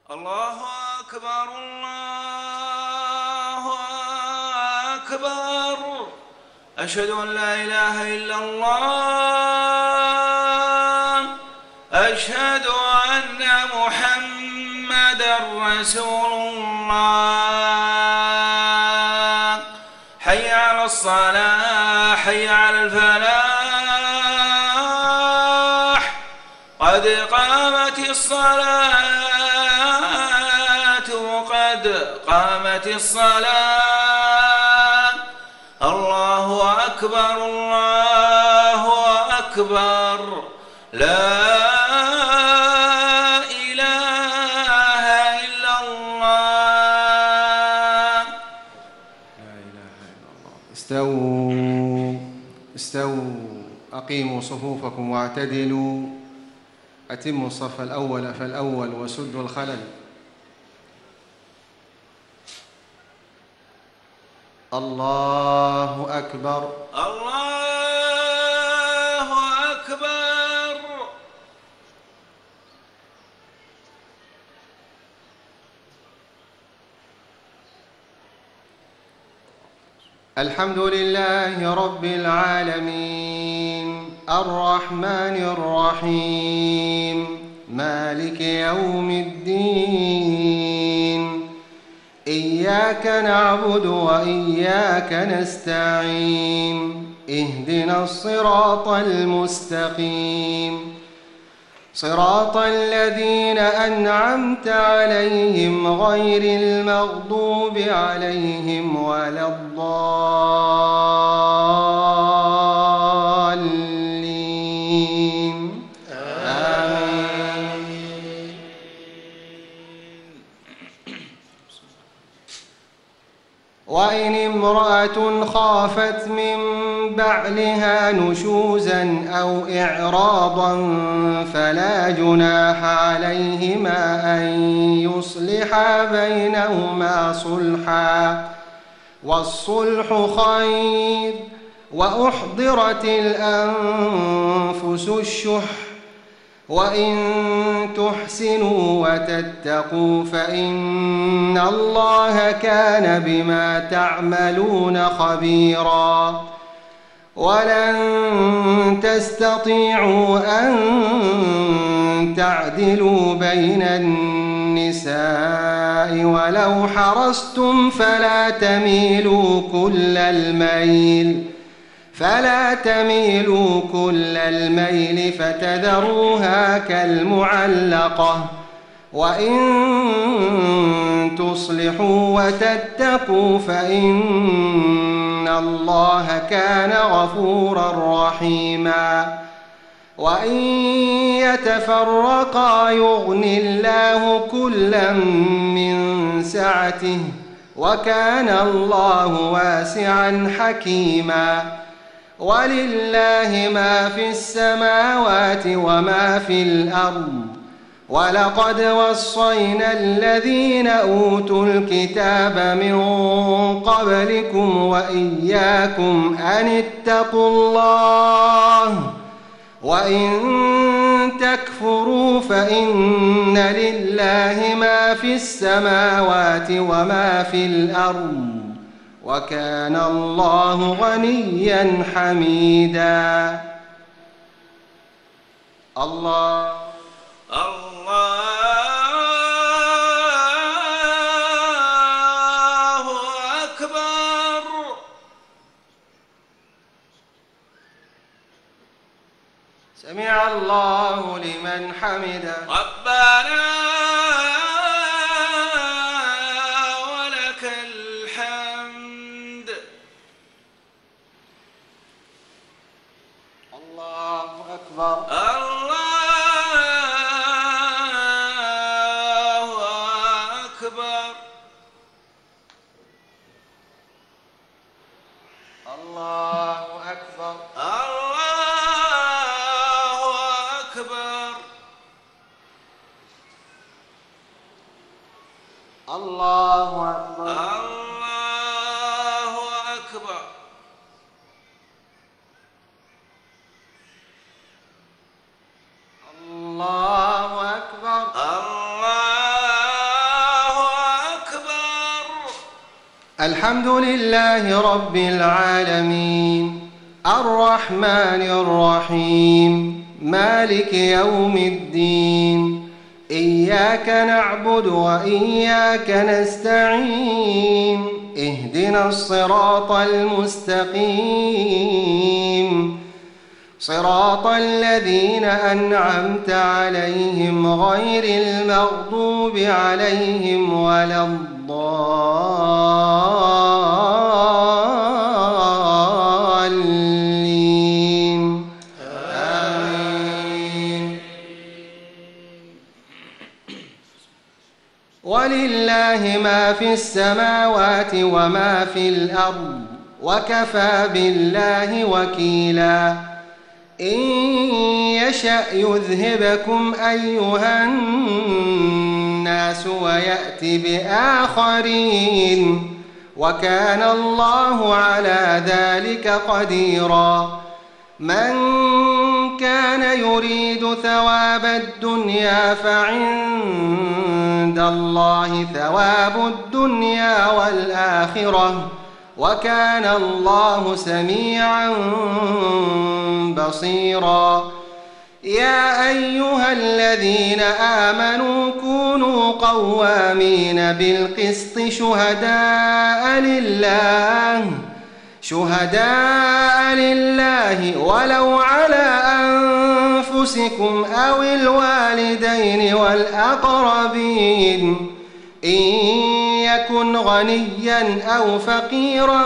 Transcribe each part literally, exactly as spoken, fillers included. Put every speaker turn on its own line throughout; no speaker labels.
الله أكبر الله أكبر. أشهد أن لا إله إلا الله. أشهد أن محمدًا رسول الله. حي على الصلاة حي على الفلاح. قد قامت الصلاة قد قامت الصلاة. الله أكبر الله أكبر. لا إله إلا الله.
لا إله إلا الله. استووا استووا أقيموا صفوفكم واعتدلوا. أتموا الصف الأول فالأول وسدوا الخلل. الله أكبر
الله أكبر.
الحمد لله رب العالمين الرحمن الرحيم مالك يوم الدين. إياك نعبد وإياك نستعين. اهدنا الصراط المستقيم صراط الذين أنعمت عليهم غير المغضوب عليهم ولا الضالين. آمين. وإن امرأة خافت من بعلها نشوزا أو إعراضا فلا جناح عليهما أن يصلحا بينهما صلحا والصلح خير. وأحضرت الأنفس الشح وإن تحسنوا وتتقوا فإن الله كان بما تعملون خبيرا. ولن تستطيعوا أن تعدلوا بين النساء ولو حرصتم فلا تميلوا كل الميل فلا تميلوا كل الميل فتذروها كالمعلقة. وإن تصلحوا وتتقوا فإن الله كان غفورا رحيما. وإن يتفرقا يغن الله كلا من سعته وكان الله واسعا حكيما. ولله ما في السماوات وما في الأرض. ولقد وصينا الذين أوتوا الكتاب من قبلكم وإياكم أن اتقوا الله. وإن تكفروا فإن لله ما في السماوات وما في الأرض وكان الله غنيا حميدا. الله
الله أكبر.
سمع الله لمن حمده.
ربنا ولك الحمد.
الله أكبر
الله أكبر.
الله أكبر
الله أكبر.
الله أكبر
الله أكبر.
الله أكبر
الله
الحمد لله رب العالمين الرحمن الرحيم مالك يوم الدين إياك نعبد وإياك نستعين اهدنا الصراط المستقيم صراط الذين أنعمت عليهم غير المغضوب عليهم ولا الضالين آمين. ولله ما في السماوات وما في الأرض وكفى بالله وكيلا إن يشأ يذهبكم أيها الناس ويأت بآخرين وكان الله على ذلك قديرا من كان يريد ثواب الدنيا فعند الله ثواب الدنيا والآخرة وكان الله سميعا بصيرا يا أيها الذين آمنوا كونوا قوامين بالقسط شهداء لله شهداء لله ولو على أنفسكم أو الوالدين والأقربين إن يكن غنيا أو فقيرا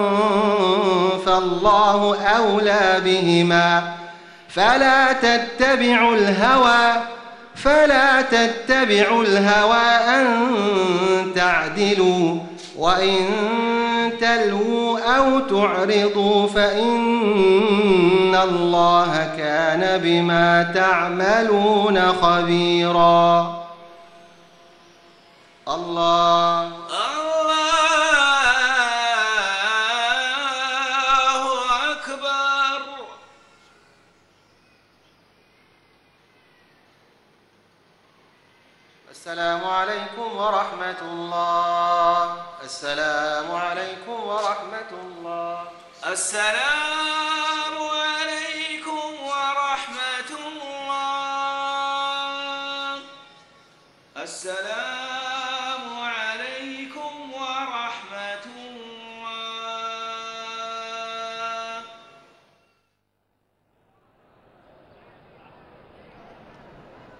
فالله أولى بهما فلا تتبعوا الهوى فلا تتبعوا الهوى أن تعدلوا وإن تلووا أو تعرضوا فإن الله كان بما تعملون خبيرا. الله
الله أكبر.
السلام عليكم ورحمة الله. السلام عليكم ورحمة الله.
السلام عليكم ورحمة الله. السلام